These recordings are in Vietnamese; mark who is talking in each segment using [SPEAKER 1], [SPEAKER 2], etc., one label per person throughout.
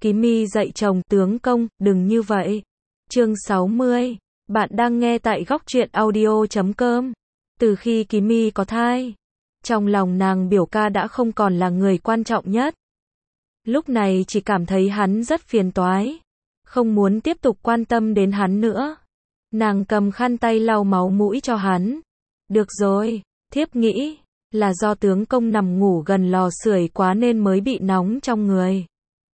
[SPEAKER 1] Kimi dạy chồng, tướng công, đừng như vậy. Chương 60. Bạn đang nghe tại góc truyện audio.com. Từ khi Kimi có thai, trong lòng nàng biểu ca đã không còn là người quan trọng nhất. Lúc này chỉ cảm thấy hắn rất phiền toái, không muốn tiếp tục quan tâm đến hắn nữa. Nàng cầm khăn tay lau máu mũi cho hắn. Được rồi, thiếp nghĩ là do tướng công nằm ngủ gần lò sưởi quá nên mới bị nóng trong người.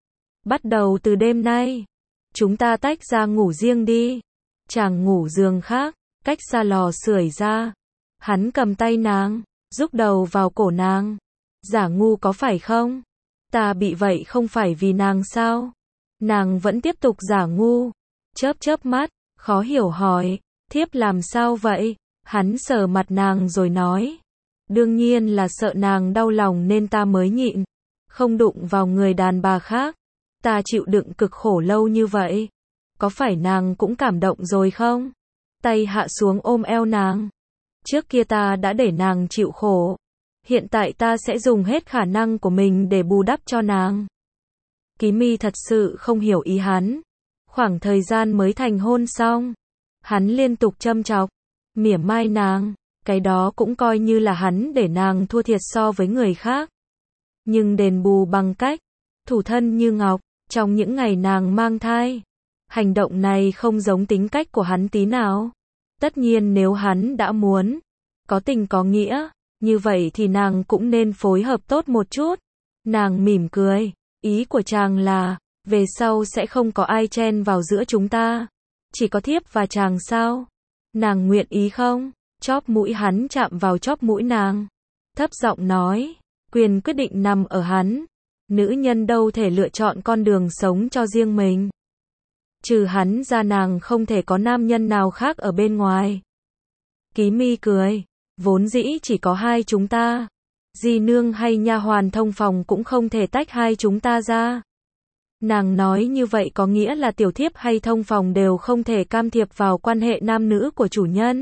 [SPEAKER 1] Bắt đầu từ đêm nay, chúng ta tách ra ngủ riêng đi. Chàng ngủ giường khác, cách xa lò sưởi ra. Hắn cầm tay nàng, rúc đầu vào cổ nàng. Giả ngu có phải không? Ta bị vậy không phải vì nàng sao? Nàng vẫn tiếp tục giả ngu. Chớp mắt, khó hiểu hỏi, thiếp làm sao vậy? Hắn sờ mặt nàng rồi nói, đương nhiên là sợ nàng đau lòng nên ta mới nhịn, không đụng vào người đàn bà khác. Ta chịu đựng cực khổ lâu như vậy, có phải nàng cũng cảm động rồi không? Tay hạ xuống ôm eo nàng. Trước kia ta đã để nàng chịu khổ, hiện tại ta sẽ dùng hết khả năng của mình để bù đắp cho nàng. Kimi thật sự không hiểu ý hắn. Khoảng thời gian mới thành hôn xong, hắn liên tục châm chọc, mỉa mai nàng, cái đó cũng coi như là hắn để nàng thua thiệt so với người khác. Nhưng đền bù bằng cách thủ thân như ngọc, trong những ngày nàng mang thai. Hành động này không giống tính cách của hắn tí nào. Tất nhiên nếu hắn đã muốn có tình có nghĩa, như vậy thì nàng cũng nên phối hợp tốt một chút. Nàng mỉm cười, ý của chàng là về sau sẽ không có ai chen vào giữa chúng ta, chỉ có thiếp và chàng sao? Nàng nguyện ý không? Chóp mũi hắn chạm vào chóp mũi nàng, thấp giọng nói, quyền quyết định nằm ở hắn. Nữ nhân đâu thể lựa chọn con đường sống cho riêng mình. Trừ hắn ra nàng không thể có nam nhân nào khác ở bên ngoài. Kimi cười, vốn dĩ chỉ có hai chúng ta. Di nương hay nha hoàn thông phòng cũng không thể tách hai chúng ta ra. Nàng nói như vậy có nghĩa là tiểu thiếp hay thông phòng đều không thể can thiệp vào quan hệ nam nữ của chủ nhân.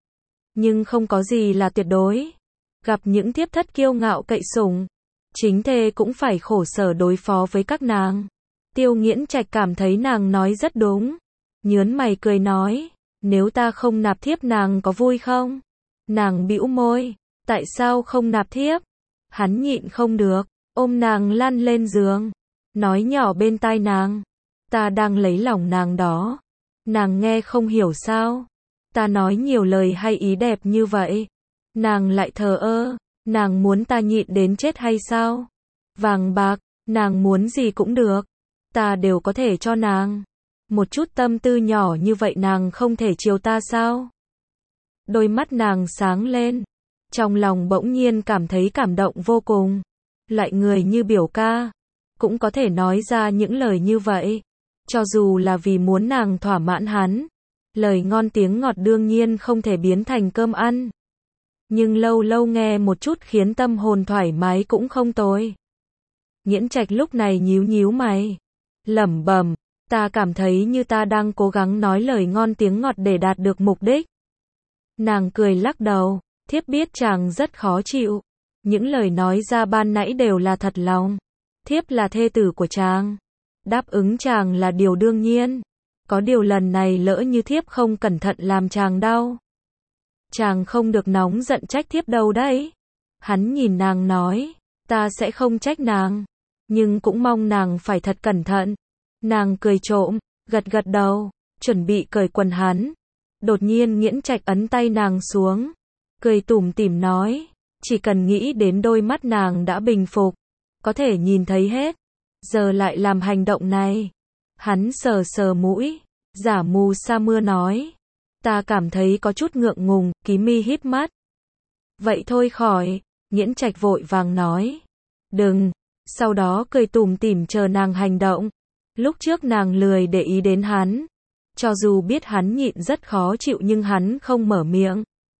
[SPEAKER 1] Nhưng không có gì là tuyệt đối. Gặp những thiếp thất kiêu ngạo cậy sủng, chính thê cũng phải khổ sở đối phó với các nàng. Tiêu Nghiễn Trạch cảm thấy nàng nói rất đúng. Nhớn mày cười nói, nếu ta không nạp thiếp nàng có vui không? Nàng bĩu môi, tại sao không nạp thiếp? Hắn nhịn không được, ôm nàng lăn lên giường, nói nhỏ bên tai nàng, ta đang lấy lòng nàng đó. Nàng nghe không hiểu sao? Ta nói nhiều lời hay ý đẹp như vậy, nàng lại thờ ơ. Nàng muốn ta nhịn đến chết hay sao? Vàng bạc, nàng muốn gì cũng được, ta đều có thể cho nàng. Một chút tâm tư nhỏ như vậy nàng không thể chiều ta sao? Đôi mắt nàng sáng lên, trong lòng bỗng nhiên cảm thấy cảm động vô cùng. Loại người như biểu ca cũng có thể nói ra những lời như vậy, cho dù là vì muốn nàng thỏa mãn hắn. Lời ngon tiếng ngọt đương nhiên không thể biến thành cơm ăn, nhưng lâu lâu nghe một chút khiến tâm hồn thoải mái cũng không tồi. Nghiễn Trạch lúc này nhíu mày, lẩm bẩm, ta cảm thấy như ta đang cố gắng nói lời ngon tiếng ngọt để đạt được mục đích. Nàng cười lắc đầu, thiếp biết chàng rất khó chịu. Những lời nói ra ban nãy đều là thật lòng. Thiếp là thê tử của chàng, đáp ứng chàng là điều đương nhiên. Có điều lần này lỡ như thiếp không cẩn thận làm chàng đau, chàng không được nóng giận trách thiếp đâu đấy. Hắn nhìn nàng nói, ta sẽ không trách nàng, nhưng cũng mong nàng phải thật cẩn thận. Nàng cười trộm, gật đầu, chuẩn bị cởi quần hắn. Đột nhiên Nghiễn Trạch ấn tay nàng xuống, cười tủm tỉm nói, chỉ cần nghĩ đến đôi mắt nàng đã bình phục, có thể nhìn thấy hết, giờ lại làm hành động này. Hắn sờ mũi, giả mù sa mưa nói, ta cảm thấy có chút ngượng ngùng. Kimi híp mắt, vậy thôi khỏi. Nghiễn Trạch vội vàng nói, đừng. Sau đó cười tủm tỉm chờ nàng hành động. Lúc trước nàng lười để ý đến hắn, cho dù biết hắn nhịn rất khó chịu nhưng hắn không mở miệng,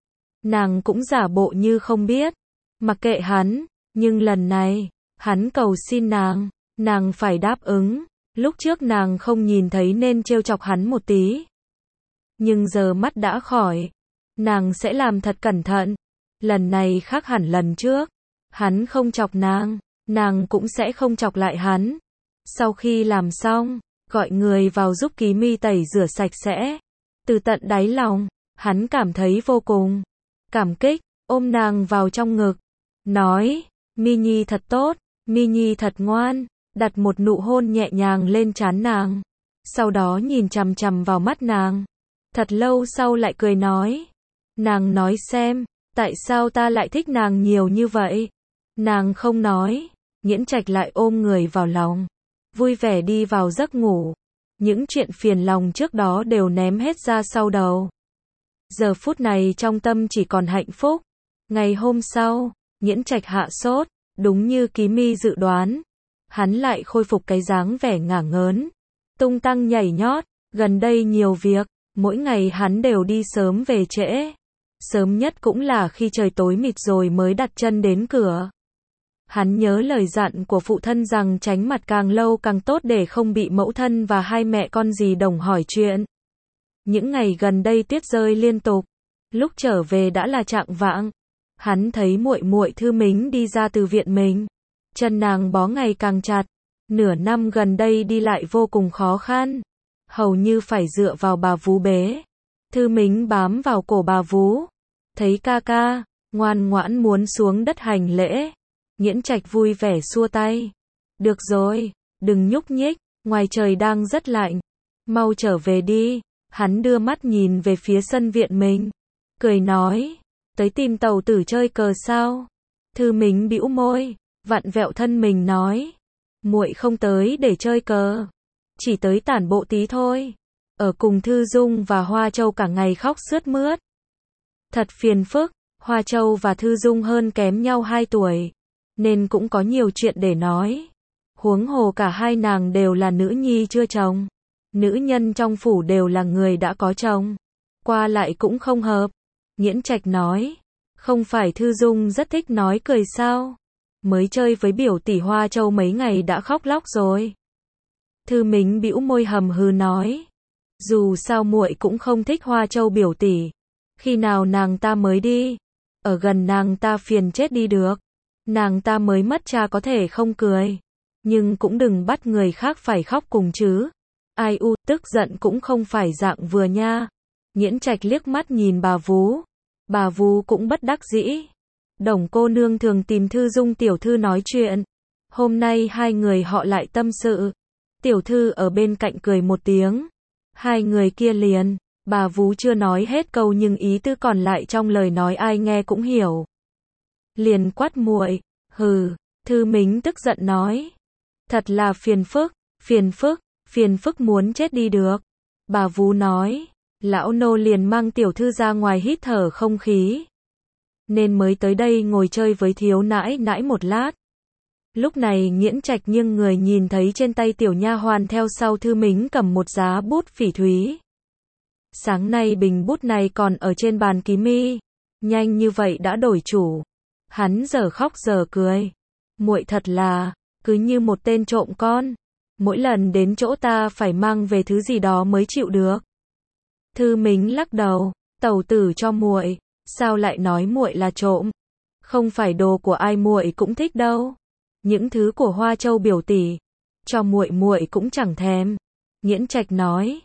[SPEAKER 1] nàng cũng giả bộ như không biết, mặc kệ hắn. Nhưng lần này, hắn cầu xin nàng phải đáp ứng. Lúc trước nàng không nhìn thấy nên trêu chọc hắn một tí, nhưng giờ mắt đã khỏi, nàng sẽ làm thật cẩn thận. Lần này khác hẳn lần trước, hắn không chọc nàng cũng sẽ không chọc lại hắn. Sau khi làm xong, gọi người vào giúp Ký Mi tẩy rửa sạch sẽ. Từ tận đáy lòng, hắn cảm thấy vô cùng cảm kích, ôm nàng vào trong ngực, nói, Mi Nhi thật tốt, Mi Nhi thật ngoan, đặt một nụ hôn nhẹ nhàng lên trán nàng. Sau đó nhìn chằm chằm vào mắt nàng. Thật lâu sau lại cười nói. Nàng nói xem, tại sao ta lại thích nàng nhiều như vậy? Nàng không nói. Nghiễn Trạch lại ôm người vào lòng, vui vẻ đi vào giấc ngủ. Những chuyện phiền lòng trước đó đều ném hết ra sau đầu. Giờ phút này trong tâm chỉ còn hạnh phúc. Ngày hôm sau, Nghiễn Trạch hạ sốt, đúng như Ký Mi dự đoán. Hắn lại khôi phục cái dáng vẻ ngả ngớn, tung tăng nhảy nhót. Gần đây nhiều việc, mỗi ngày hắn đều đi sớm về trễ. Sớm nhất cũng là khi trời tối mịt rồi mới đặt chân đến cửa. Hắn nhớ lời dặn của phụ thân rằng tránh mặt càng lâu càng tốt để không bị mẫu thân và hai mẹ con dì Đồng hỏi chuyện. Những ngày gần đây tuyết rơi liên tục, lúc trở về đã là chạng vạng. Hắn thấy muội muội Thư Mính đi ra từ viện mình, chân nàng bó ngày càng chặt, nửa năm gần đây đi lại vô cùng khó khăn, hầu như phải dựa vào bà vú bế. Thư Mính bám vào cổ bà vú, thấy ca ca, ngoan ngoãn muốn xuống đất hành lễ. Nghiễn Trạch vui vẻ xua tay. Được rồi, đừng nhúc nhích, ngoài trời đang rất lạnh. Mau trở về đi. Hắn đưa mắt nhìn về phía sân viện mình, cười nói, tới tìm tàu tử chơi cờ sao? Thư Mính bĩu môi, vặn vẹo thân mình nói, muội không tới để chơi cờ, chỉ tới tản bộ tí thôi. Ở cùng Thư Dung và Hoa Châu cả ngày khóc sướt mướt. Thật phiền phức, Hoa Châu và Thư Dung hơn kém nhau 2 tuổi, nên cũng có nhiều chuyện để nói. Huống hồ cả hai nàng đều là nữ nhi chưa chồng. Nữ nhân trong phủ đều là người đã có chồng. Qua lại cũng không hợp. Nghiễn Trạch nói, không phải Thư Dung rất thích nói cười sao? Mới chơi với biểu tỷ Hoa Châu mấy ngày đã khóc lóc rồi. Thư Mính bĩu môi hầm hừ nói, dù sao muội cũng không thích Hoa Châu biểu tỷ. Khi nào nàng ta mới đi? Ở gần nàng ta phiền chết đi được. Nàng ta mới mất cha có thể không cười, nhưng cũng đừng bắt người khác phải khóc cùng chứ. Ai u, tức giận cũng không phải dạng vừa nha. Nghiễn Trạch liếc mắt nhìn bà vú. Bà vú cũng bất đắc dĩ. Đồng cô nương thường tìm Thư Dung tiểu thư nói chuyện. Hôm nay hai người họ lại tâm sự. Tiểu thư ở bên cạnh cười một tiếng. Hai người kia liền. Bà vú chưa nói hết câu nhưng ý tứ còn lại trong lời nói ai nghe cũng hiểu. Liền quát muội, hừ. Thư Mính tức giận nói, thật là phiền phức, phiền phức, phiền phức muốn chết đi được. Bà vú nói, lão nô liền mang tiểu thư ra ngoài hít thở không khí, nên mới tới đây ngồi chơi với thiếu nãi nãi một lát. Lúc này Nghiễn Trạch nghiêng người nhìn thấy trên tay tiểu nha hoàn theo sau Thư Mính cầm một giá bút phỉ thúy. Sáng nay bình bút này còn ở trên bàn Ký Mi, nhanh như vậy đã đổi chủ. Hắn giờ khóc giờ cười. Muội thật là, cứ như một tên trộm con. Mỗi lần đến chỗ ta phải mang về thứ gì đó mới chịu được. Thư Mính lắc đầu, tẩu tử cho muội, sao lại nói muội là trộm? Không phải đồ của ai muội cũng thích đâu. Những thứ của Hoa Châu biểu tỷ, cho muội muội cũng chẳng thèm. Nghiễn Trạch nói,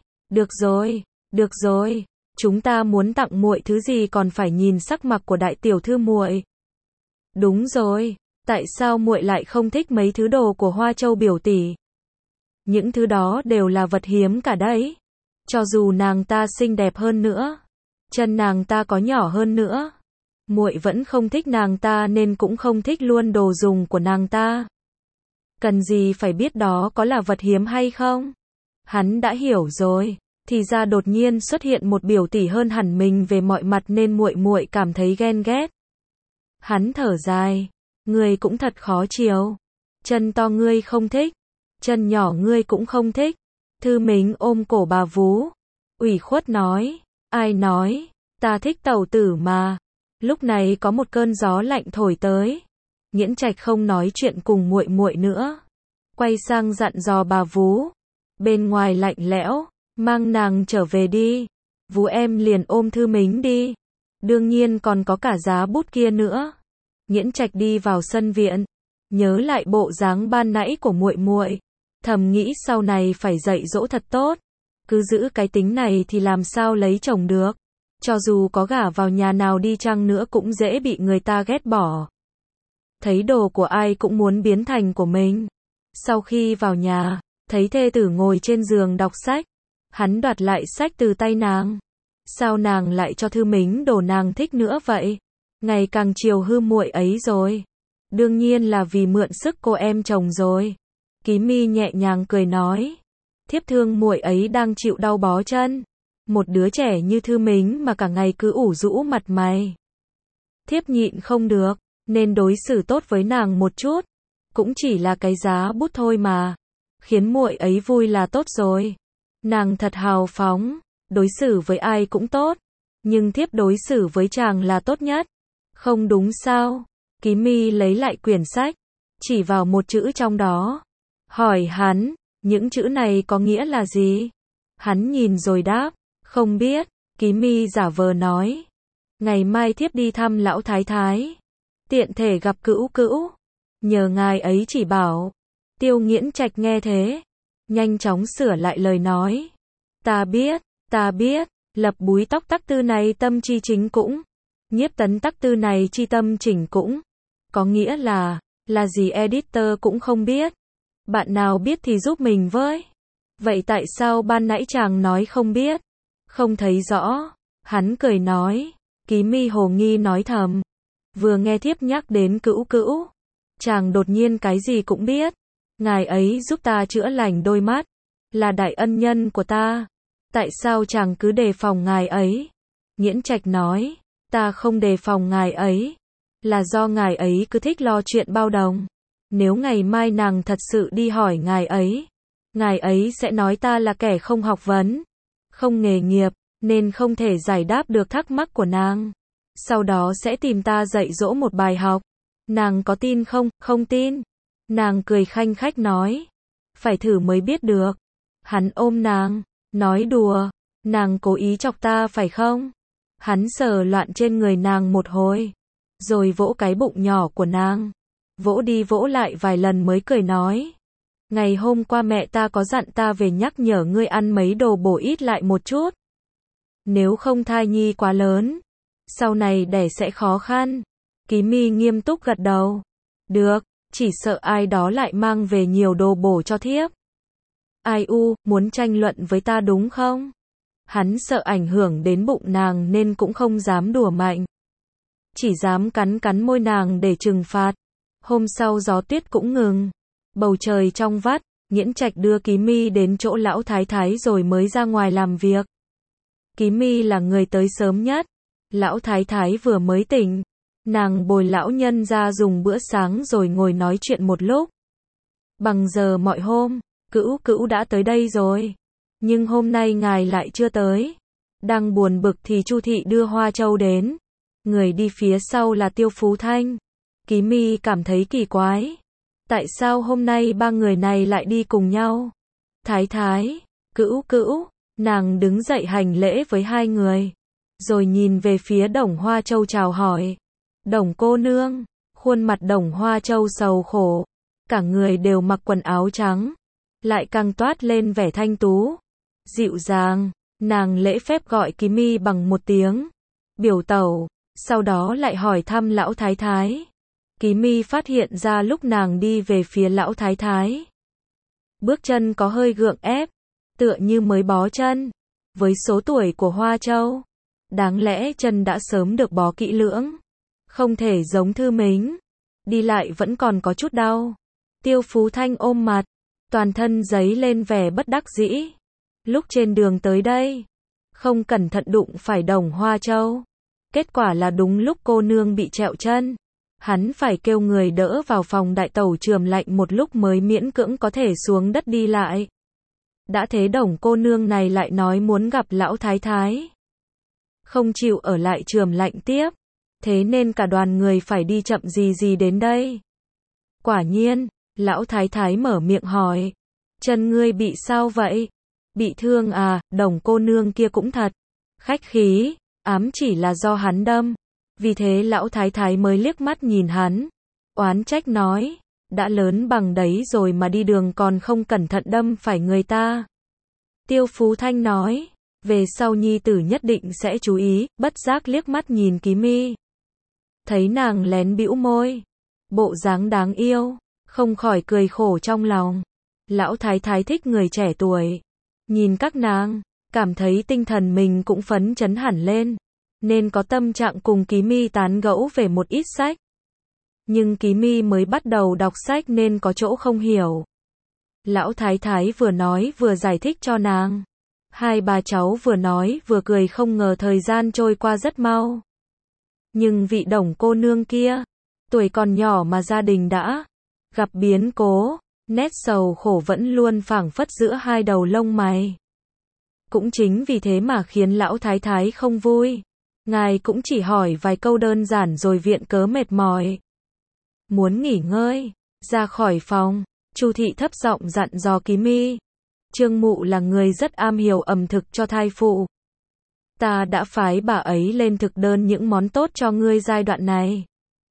[SPEAKER 1] được rồi, chúng ta muốn tặng muội thứ gì còn phải nhìn sắc mặt của đại tiểu thư muội. Đúng rồi, tại sao muội lại không thích mấy thứ đồ của Hoa Châu biểu tỷ? Những thứ đó đều là vật hiếm cả đấy. Cho dù nàng ta xinh đẹp hơn nữa, chân nàng ta có nhỏ hơn nữa, muội vẫn không thích nàng ta nên cũng không thích luôn đồ dùng của nàng ta. Cần gì phải biết đó có là vật hiếm hay không? Hắn đã hiểu rồi, thì ra đột nhiên xuất hiện một biểu tỷ hơn hẳn mình về mọi mặt nên muội muội cảm thấy ghen ghét. Hắn thở dài, ngươi cũng thật khó chiều. Chân to ngươi không thích, chân nhỏ ngươi cũng không thích. Thư Mính ôm cổ bà vú, ủy khuất nói, ai nói, ta thích tẩu tử mà. Lúc này có một cơn gió lạnh thổi tới. Nghiễn Trạch không nói chuyện cùng muội muội nữa, quay sang dặn dò bà vú, bên ngoài lạnh lẽo, mang nàng trở về đi. Vú em liền ôm Thư Mính đi. Đương nhiên còn có cả giá bút kia nữa. Nghiễn Trạch đi vào sân viện, nhớ lại bộ dáng ban nãy của muội muội, thầm nghĩ sau này phải dạy dỗ thật tốt. Cứ giữ cái tính này thì làm sao lấy chồng được. Cho dù có gả vào nhà nào đi chăng nữa cũng dễ bị người ta ghét bỏ. Thấy đồ của ai cũng muốn biến thành của mình. Sau khi vào nhà, thấy thê tử ngồi trên giường đọc sách. Hắn đoạt lại sách từ tay nàng. Sao nàng lại cho Thư Mính đồ nàng thích nữa vậy? Ngày càng chiều hư muội ấy rồi. Đương nhiên là vì mượn sức cô em chồng rồi. Ký Mi nhẹ nhàng cười nói. Thiếp thương muội ấy đang chịu đau bó chân. Một đứa trẻ như Thư Mính mà cả ngày cứ ủ rũ mặt mày. Thiếp nhịn không được, nên đối xử tốt với nàng một chút. Cũng chỉ là cái giá bút thôi mà. Khiến muội ấy vui là tốt rồi. Nàng thật hào phóng, đối xử với ai cũng tốt. Nhưng thiếp đối xử với chàng là tốt nhất. Không đúng sao? Ký Mi lấy lại quyển sách, chỉ vào một chữ trong đó. Hỏi hắn, những chữ này có nghĩa là gì? Hắn nhìn rồi đáp, không biết. Ký Mi giả vờ nói, ngày mai thiếp đi thăm lão thái thái. Tiện thể gặp Cữu Cữu. Nhờ ngài ấy chỉ bảo. Tiêu Nghiễn Trạch nghe thế, nhanh chóng sửa lại lời nói. Ta biết, lập búi tóc tắc tư này tâm chi chính cũng. Nhiếp tấn tắc tư này chi tâm chỉnh cũng. Có nghĩa là gì editor cũng không biết. Bạn nào biết thì giúp mình với. Vậy tại sao ban nãy chàng nói không biết? Không thấy rõ. Hắn cười nói. Ký Mi hồ nghi nói thầm. Vừa nghe thiếp nhắc đến Cữu Cữu, chàng đột nhiên cái gì cũng biết. Ngài ấy giúp ta chữa lành đôi mắt. Là đại ân nhân của ta. Tại sao chàng cứ đề phòng ngài ấy? Nghiễn Trạch nói. Ta không đề phòng ngài ấy. Là do ngài ấy cứ thích lo chuyện bao đồng. Nếu ngày mai nàng thật sự đi hỏi ngài ấy sẽ nói ta là kẻ không học vấn, không nghề nghiệp, nên không thể giải đáp được thắc mắc của nàng. Sau đó sẽ tìm ta dạy dỗ một bài học. Nàng có tin không? Không tin. Nàng cười khanh khách nói. Phải thử mới biết được. Hắn ôm nàng, nói đùa. Nàng cố ý chọc ta phải không? Hắn sờ loạn trên người nàng một hồi, rồi vỗ cái bụng nhỏ của nàng. Vỗ đi vỗ lại vài lần mới cười nói. Ngày hôm qua mẹ ta có dặn ta về nhắc nhở ngươi ăn mấy đồ bổ ít lại một chút. Nếu không thai nhi quá lớn, sau này đẻ sẽ khó khăn. Ký Mi nghiêm túc gật đầu. Được, chỉ sợ ai đó lại mang về nhiều đồ bổ cho thiếp. Ai muốn tranh luận với ta đúng không? Hắn sợ ảnh hưởng đến bụng nàng nên cũng không dám đùa mạnh. Chỉ dám cắn môi nàng để trừng phạt. Hôm sau gió tuyết cũng ngừng. Bầu trời trong vắt, Nghiễn Trạch đưa Ký Mi đến chỗ lão thái thái rồi mới ra ngoài làm việc. Ký Mi là người tới sớm nhất. Lão thái thái vừa mới tỉnh. Nàng bồi lão nhân ra dùng bữa sáng rồi ngồi nói chuyện một lúc. Bằng giờ mọi hôm, Cữu Cữu đã tới đây rồi. Nhưng hôm nay ngài lại chưa tới. Đang buồn bực thì Chu thị đưa hoa châu đến. Người đi phía sau là Tiêu Phú Thanh. Ký Mi cảm thấy kỳ quái. Tại sao hôm nay ba người này lại đi cùng nhau? Thái thái, Cữu Cữu, nàng đứng dậy hành lễ với hai người. Rồi nhìn về phía Đồng Hoa Châu chào hỏi. Đồng cô nương, khuôn mặt Đồng Hoa Châu sầu khổ. Cả người đều mặc quần áo trắng. Lại càng toát lên vẻ thanh tú. Dịu dàng, nàng lễ phép gọi Ký Mi bằng một tiếng. Biểu tẩu, sau đó lại hỏi thăm lão thái thái. Ký Mi phát hiện ra lúc nàng đi về phía lão thái thái, bước chân có hơi gượng ép, tựa như mới bó chân. Với số tuổi của Hoa Châu, đáng lẽ chân đã sớm được bó kỹ lưỡng. Không thể giống Thư Mính, đi lại vẫn còn có chút đau. Tiêu Phú Thanh ôm mặt, toàn thân dấy lên vẻ bất đắc dĩ. Lúc trên đường tới đây, không cẩn thận đụng phải Đồng Hoa Châu. Kết quả là đúng lúc cô nương bị trẹo chân. Hắn phải kêu người đỡ vào phòng đại tẩu chườm lạnh một lúc mới miễn cưỡng có thể xuống đất đi lại. Đã thế Đồng cô nương này lại nói muốn gặp lão thái thái. Không chịu ở lại chườm lạnh tiếp. Thế nên cả đoàn người phải đi chậm gì đến đây. Quả nhiên, lão thái thái mở miệng hỏi. Chân ngươi bị sao vậy? Bị thương à? Đồng cô nương kia cũng thật khách khí, ám chỉ là do hắn đâm. Vì thế lão thái thái mới liếc mắt nhìn hắn, oán trách nói. đã lớn bằng đấy rồi mà đi đường còn không cẩn thận đâm phải người ta. Tiêu Phú Thanh nói, về sau nhi tử nhất định sẽ chú ý, bất giác liếc mắt nhìn Ký Mi. Thấy nàng lén bĩu môi, bộ dáng đáng yêu, không khỏi cười khổ trong lòng. Lão thái thái thích người trẻ tuổi. Nhìn các nàng, cảm thấy tinh thần mình cũng phấn chấn hẳn lên, nên có tâm trạng cùng Ký Mi tán gẫu về một ít sách. Nhưng Ký Mi mới bắt đầu đọc sách nên có chỗ không hiểu. Lão thái thái vừa nói vừa giải thích cho nàng. Hai bà cháu vừa nói vừa cười, không ngờ thời gian trôi qua rất mau. Nhưng vị Đồng cô nương kia, tuổi còn nhỏ mà gia đình đã gặp biến cố, nét sầu khổ vẫn luôn phảng phất giữa hai đầu lông mày. Cũng chính vì thế mà khiến lão thái thái không vui. Ngài cũng chỉ hỏi vài câu đơn giản rồi viện cớ mệt mỏi. Muốn nghỉ ngơi, ra khỏi phòng, Chu thị thấp giọng dặn dò Ký Mi. Trương mụ là người rất am hiểu ẩm thực cho thai phụ. Ta đã phái bà ấy lên thực đơn những món tốt cho ngươi giai đoạn này.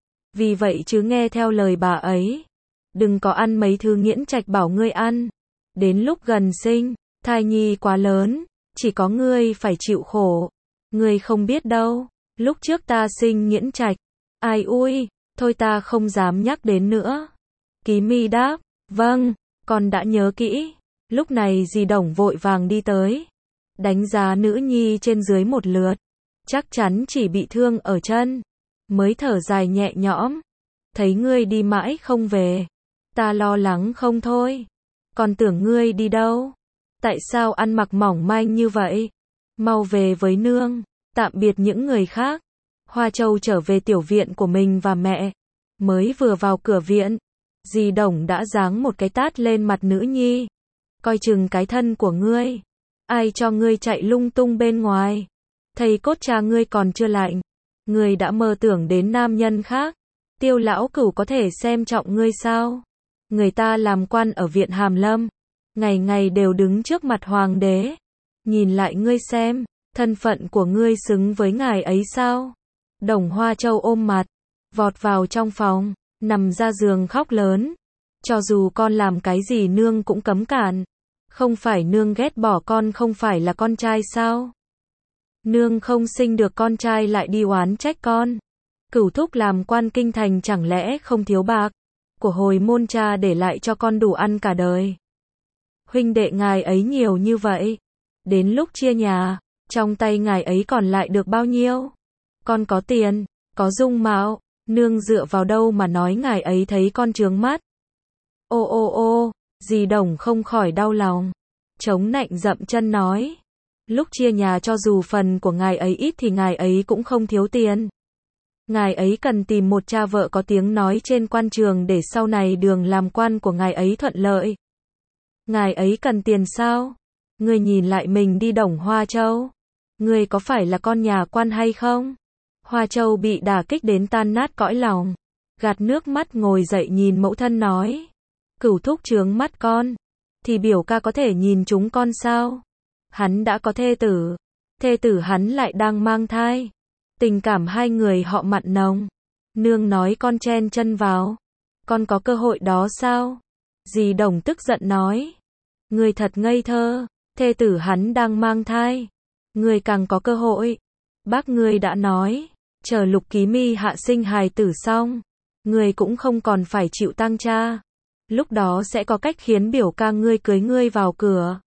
[SPEAKER 1] Vì vậy chứ nghe theo lời bà ấy. Đừng có ăn mấy thứ nghiễn trạch bảo ngươi ăn. Đến lúc gần sinh, thai nhi quá lớn, chỉ có ngươi phải chịu khổ. Ngươi không biết đâu, lúc trước ta sinh nghiễn trạch. Ai ui, thôi ta không dám nhắc đến nữa. Ký Mi đáp, vâng, con đã nhớ kỹ. Lúc này dì Đồng vội vàng đi tới, đánh giá nữ nhi trên dưới một lượt, chắc chắn chỉ bị thương ở chân, mới thở dài nhẹ nhõm. Thấy ngươi đi mãi không về, ta lo lắng không thôi. Còn tưởng ngươi đi đâu? Tại sao ăn mặc mỏng manh như vậy? Mau về với nương, tạm biệt những người khác. Hoa Châu trở về tiểu viện của mình và mẹ. Mới vừa vào cửa viện, dì Đồng đã giáng một cái tát lên mặt nữ nhi. Coi chừng cái thân của ngươi. Ai cho ngươi chạy lung tung bên ngoài? Thầy cốt cha ngươi còn chưa lạnh. Ngươi đã mơ tưởng đến nam nhân khác. Tiêu lão cửu có thể xem trọng ngươi sao? Người ta làm quan ở viện Hàm Lâm, ngày ngày đều đứng trước mặt hoàng đế. Nhìn lại ngươi xem, thân phận của ngươi xứng với ngài ấy sao? Đồng Hoa Châu ôm mặt, vọt vào trong phòng, nằm ra giường khóc lớn. Cho dù con làm cái gì nương cũng cấm cản. Không phải nương ghét bỏ con không phải là con trai sao? Nương không sinh được con trai lại đi oán trách con. Cửu thúc làm quan kinh thành chẳng lẽ không thiếu bạc của hồi môn cha để lại cho con đủ ăn cả đời. Huynh đệ ngài ấy nhiều như vậy, đến lúc chia nhà, trong tay ngài ấy còn lại được bao nhiêu? Con có tiền, có dung mạo, nương dựa vào đâu mà nói ngài ấy thấy con trướng mắt? Ô ô ô, dì Đồng không khỏi đau lòng, chống nạnh dậm chân nói. Lúc chia nhà cho dù phần của ngài ấy ít thì ngài ấy cũng không thiếu tiền. Ngài ấy cần tìm một cha vợ có tiếng nói trên quan trường để sau này đường làm quan của ngài ấy thuận lợi. Ngài ấy cần tiền sao? Ngươi nhìn lại mình đi Đồng Hoa Châu. Ngươi có phải là con nhà quan hay không? Hoa Châu bị đả kích đến tan nát cõi lòng. Gạt nước mắt ngồi dậy nhìn mẫu thân nói. Cửu thúc chướng mắt con. Thì biểu ca có thể nhìn chúng con sao? Hắn đã có thê tử. Thê tử hắn lại đang mang thai. Tình cảm hai người họ mặn nồng. Nương nói con chen chân vào. Con có cơ hội đó sao? Dì Đồng tức giận nói. Ngươi thật ngây thơ. Thê tử hắn đang mang thai. Ngươi càng có cơ hội. Bác ngươi đã nói. Chờ Lục Ký Mi hạ sinh hài tử xong. Ngươi cũng không còn phải chịu tang cha. Lúc đó sẽ có cách khiến biểu ca ngươi cưới ngươi vào cửa.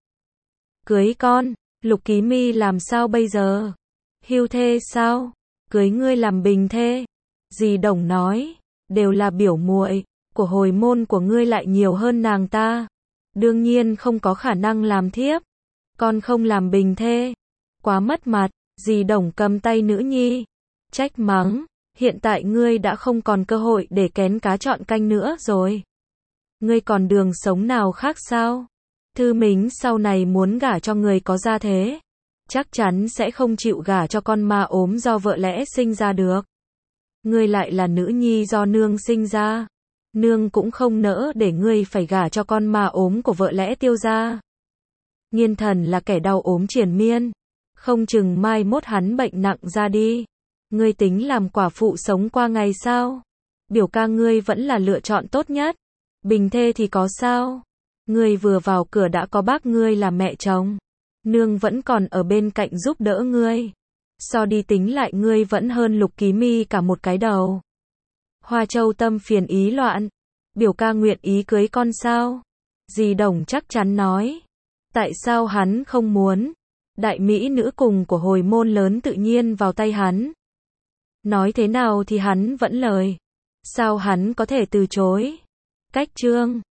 [SPEAKER 1] Cưới con, Lục Ký Mi làm sao bây giờ? Hưu thê sao? Cưới ngươi làm bình thê. Dì Đồng nói, đều là biểu muội, của hồi môn của ngươi lại nhiều hơn nàng ta. Đương nhiên không có khả năng làm thiếp. Con không làm bình thê. Quá mất mặt, dì Đồng cầm tay nữ nhi. Trách mắng, hiện tại ngươi đã không còn cơ hội để kén cá chọn canh nữa rồi. Ngươi còn đường sống nào khác sao? Thư Mính sau này muốn gả cho người có gia thế. Chắc chắn sẽ không chịu gả cho con ma ốm do vợ lẽ sinh ra được. Ngươi lại là nữ nhi do nương sinh ra. Nương cũng không nỡ để ngươi phải gả cho con ma ốm của vợ lẽ Tiêu gia. Nghiên Thần là kẻ đau ốm triền miên. Không chừng mai mốt hắn bệnh nặng ra đi. Ngươi tính làm quả phụ sống qua ngày sao? Biểu ca ngươi vẫn là lựa chọn tốt nhất. Bình thê thì có sao? Ngươi vừa vào cửa đã có bác ngươi là mẹ chồng. Nương vẫn còn ở bên cạnh giúp đỡ ngươi. So đi tính lại ngươi vẫn hơn Lục Ký Mi cả một cái đầu. Hoa Châu tâm phiền ý loạn. Biểu ca nguyện ý cưới con sao? Dì Đồng chắc chắn nói. Tại sao hắn không muốn? Đại mỹ nữ cùng của hồi môn lớn tự nhiên vào tay hắn. Nói thế nào thì hắn vẫn lời. Sao hắn có thể từ chối? Cách chương